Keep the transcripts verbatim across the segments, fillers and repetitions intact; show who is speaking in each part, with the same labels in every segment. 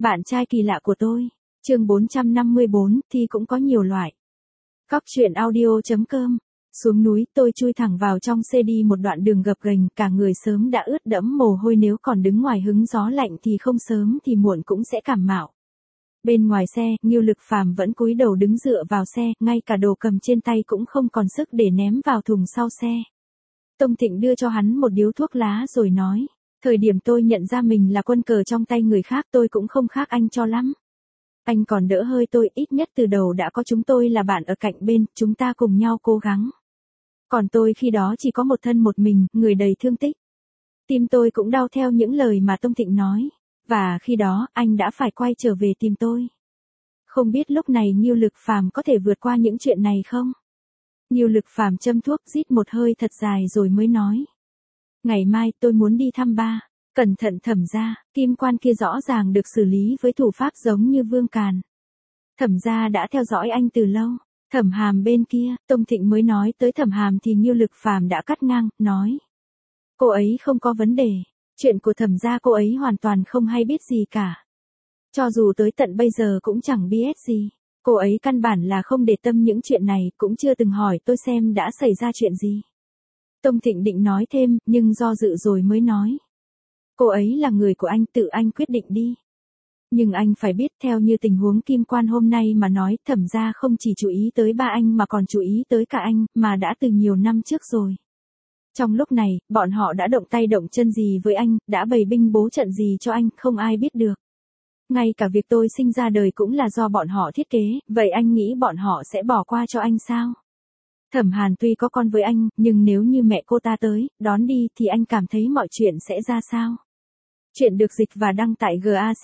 Speaker 1: Bạn trai kỳ lạ của tôi. Chương bốn trăm năm mươi bốn, thì cũng có nhiều loại. Cóc truyện audio chấm com. Xuống núi, tôi chui thẳng vào trong xe đi một đoạn đường gập ghềnh, cả người sớm đã ướt đẫm mồ hôi, nếu còn đứng ngoài hứng gió lạnh thì không sớm thì muộn cũng sẽ cảm mạo. Bên ngoài xe, Ngưu Lực Phàm vẫn cúi đầu đứng dựa vào xe, ngay cả đồ cầm trên tay cũng không còn sức để ném vào thùng sau xe. Tông Thịnh đưa cho hắn một điếu thuốc lá rồi nói, thời điểm tôi nhận ra mình là quân cờ trong tay người khác, tôi cũng không khác anh cho lắm. Anh còn đỡ hơi tôi, ít nhất từ đầu đã có chúng tôi là bạn ở cạnh bên, chúng ta cùng nhau cố gắng. Còn tôi khi đó chỉ có một thân một mình, người đầy thương tích. Tim tôi cũng đau theo những lời mà Tông Thịnh nói. Và khi đó, anh đã phải quay trở về tìm tôi. Không biết lúc này Ngưu Lực Phàm có thể vượt qua những chuyện này không? Ngưu Lực Phàm châm thuốc, rít một hơi thật dài rồi mới nói. Ngày mai tôi muốn đi thăm ba. Cẩn thận Thẩm gia, Kim Quan kia rõ ràng được xử lý với thủ pháp giống như Vương Càn. Thẩm gia đã theo dõi anh từ lâu. Thẩm Hàm bên kia, Tông Thịnh mới nói tới Thẩm Hàm thì Ngưu Lực Phàm đã cắt ngang, nói. Cô ấy không có vấn đề. Chuyện của Thẩm gia cô ấy hoàn toàn không hay biết gì cả. Cho dù tới tận bây giờ cũng chẳng biết gì. Cô ấy căn bản là không để tâm những chuyện này, cũng chưa từng hỏi tôi xem đã xảy ra chuyện gì. Tông Thịnh định nói thêm, nhưng do dự rồi mới nói. Cô ấy là người của anh, tự anh quyết định đi. Nhưng anh phải biết, theo như tình huống Kim Quan hôm nay mà nói, Thẩm gia không chỉ chú ý tới ba anh mà còn chú ý tới cả anh, mà đã từ nhiều năm trước rồi. Trong lúc này, bọn họ đã động tay động chân gì với anh, đã bày binh bố trận gì cho anh, không ai biết được. Ngay cả việc tôi sinh ra đời cũng là do bọn họ thiết kế, vậy anh nghĩ bọn họ sẽ bỏ qua cho anh sao? Thẩm Hàn tuy có con với anh, nhưng nếu như mẹ cô ta tới, đón đi thì anh cảm thấy mọi chuyện sẽ ra sao? Chuyện được dịch và đăng tại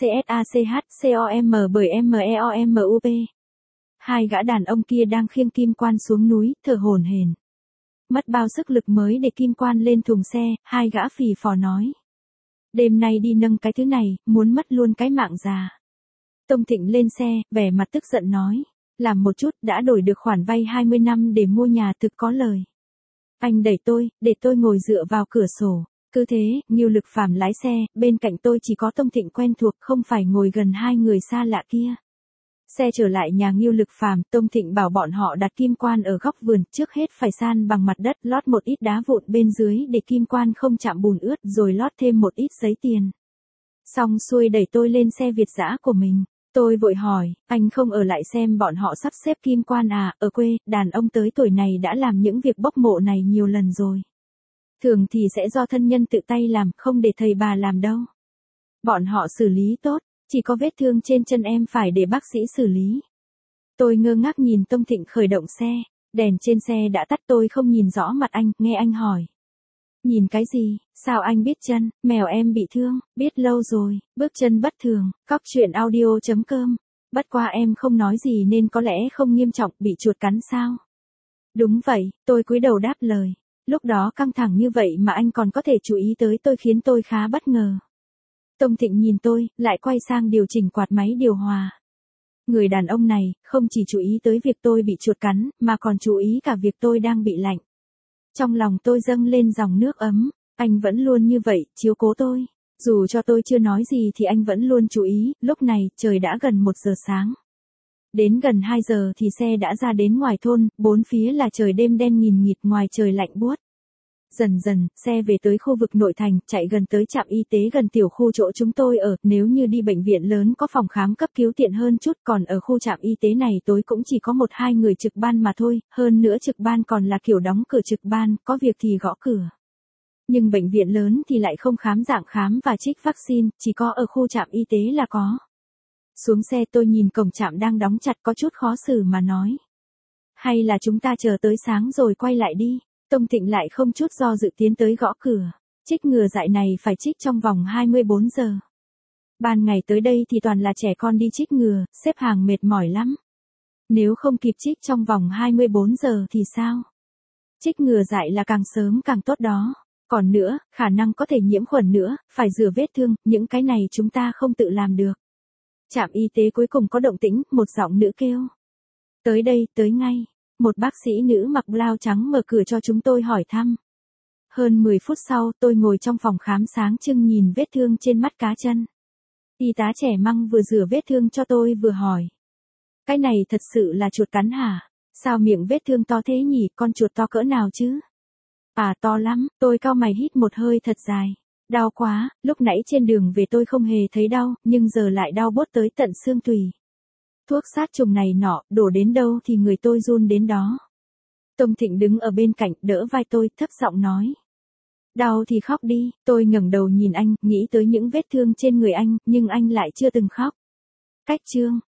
Speaker 1: gacsachcom bởi meomup. Hai gã đàn ông kia đang khiêng Kim Quan xuống núi, thở hổn hển. Mất bao sức lực mới để Kim Quan lên thùng xe, hai gã phì phò nói. Đêm nay đi nâng cái thứ này, muốn mất luôn cái mạng già. Tông Thịnh lên xe, vẻ mặt tức giận nói. Làm một chút, đã đổi được khoản vay hai mươi năm để mua nhà, thực có lời. Anh đẩy tôi, để tôi ngồi dựa vào cửa sổ. Cứ thế, Ngưu Lực Phàm lái xe, bên cạnh tôi chỉ có Tông Thịnh quen thuộc, không phải ngồi gần hai người xa lạ kia. Xe trở lại nhà Ngưu Lực Phàm, Tông Thịnh bảo bọn họ đặt Kim Quan ở góc vườn, trước hết phải san bằng mặt đất, lót một ít đá vụn bên dưới để Kim Quan không chạm bùn ướt, rồi lót thêm một ít giấy tiền. Xong xuôi đẩy tôi lên xe Việt dã của mình. Tôi vội hỏi, anh không ở lại xem bọn họ sắp xếp Kim Quan à? Ở quê, đàn ông tới tuổi này đã làm những việc bốc mộ này nhiều lần rồi. Thường thì sẽ do thân nhân tự tay làm, không để thầy bà làm đâu. Bọn họ xử lý tốt, chỉ có vết thương trên chân em phải để bác sĩ xử lý. Tôi ngơ ngác nhìn Tông Thịnh khởi động xe, đèn trên xe đã tắt, tôi không nhìn rõ mặt anh, nghe anh hỏi. Nhìn cái gì, sao anh biết chân, mèo em bị thương, biết lâu rồi, bước chân bất thường, cóc truyện audio chấm com. Bất qua em không nói gì nên có lẽ không nghiêm trọng, bị chuột cắn sao? Đúng vậy, tôi cúi đầu đáp lời. Lúc đó căng thẳng như vậy mà anh còn có thể chú ý tới tôi, khiến tôi khá bất ngờ. Tông Thịnh nhìn tôi, lại quay sang điều chỉnh quạt máy điều hòa. Người đàn ông này, không chỉ chú ý tới việc tôi bị chuột cắn, mà còn chú ý cả việc tôi đang bị lạnh. Trong lòng tôi dâng lên dòng nước ấm, anh vẫn luôn như vậy, chiếu cố tôi. Dù cho tôi chưa nói gì thì anh vẫn luôn chú ý, lúc này, trời đã gần một giờ sáng. Đến gần hai giờ thì xe đã ra đến ngoài thôn, bốn phía là trời đêm đen nghìn nghịt, ngoài trời lạnh buốt. Dần dần, xe về tới khu vực nội thành, chạy gần tới trạm y tế gần tiểu khu chỗ chúng tôi ở, nếu như đi bệnh viện lớn có phòng khám cấp cứu tiện hơn chút, còn ở khu trạm y tế này tối cũng chỉ có một hai người trực ban mà thôi, hơn nữa trực ban còn là kiểu đóng cửa trực ban, có việc thì gõ cửa. Nhưng bệnh viện lớn thì lại không khám dạng khám và trích vaccine, chỉ có ở khu trạm y tế là có. Xuống xe tôi nhìn cổng trạm đang đóng chặt, có chút khó xử mà nói. Hay là chúng ta chờ tới sáng rồi quay lại đi. Tông Thịnh lại không chút do dự tiến tới gõ cửa. Trích ngừa dại này phải trích trong vòng hai mươi bốn giờ. Ban ngày tới đây thì toàn là trẻ con đi trích ngừa, xếp hàng mệt mỏi lắm. Nếu không kịp trích trong vòng hai mươi bốn giờ thì sao? Trích ngừa dại là càng sớm càng tốt đó. Còn nữa, khả năng có thể nhiễm khuẩn nữa, phải rửa vết thương, những cái này chúng ta không tự làm được. Trạm y tế cuối cùng có động tĩnh, một giọng nữ kêu. Tới đây, tới ngay. Một bác sĩ nữ mặc blau trắng mở cửa cho chúng tôi hỏi thăm. Hơn mười phút sau, tôi ngồi trong phòng khám sáng trưng nhìn vết thương trên mắt cá chân. Y tá trẻ măng vừa rửa vết thương cho tôi vừa hỏi. Cái này thật sự là chuột cắn hả? Sao miệng vết thương to thế nhỉ, con chuột to cỡ nào chứ? À to lắm, tôi cau mày hít một hơi thật dài. Đau quá, lúc nãy trên đường về tôi không hề thấy đau, nhưng giờ lại đau buốt tới tận xương tủy. Thuốc sát trùng này nọ, đổ đến đâu thì người tôi run đến đó. Tông Thịnh đứng ở bên cạnh, đỡ vai tôi, thấp giọng nói. Đau thì khóc đi, tôi ngẩng đầu nhìn anh, nghĩ tới những vết thương trên người anh, nhưng anh lại chưa từng khóc. Cách chương.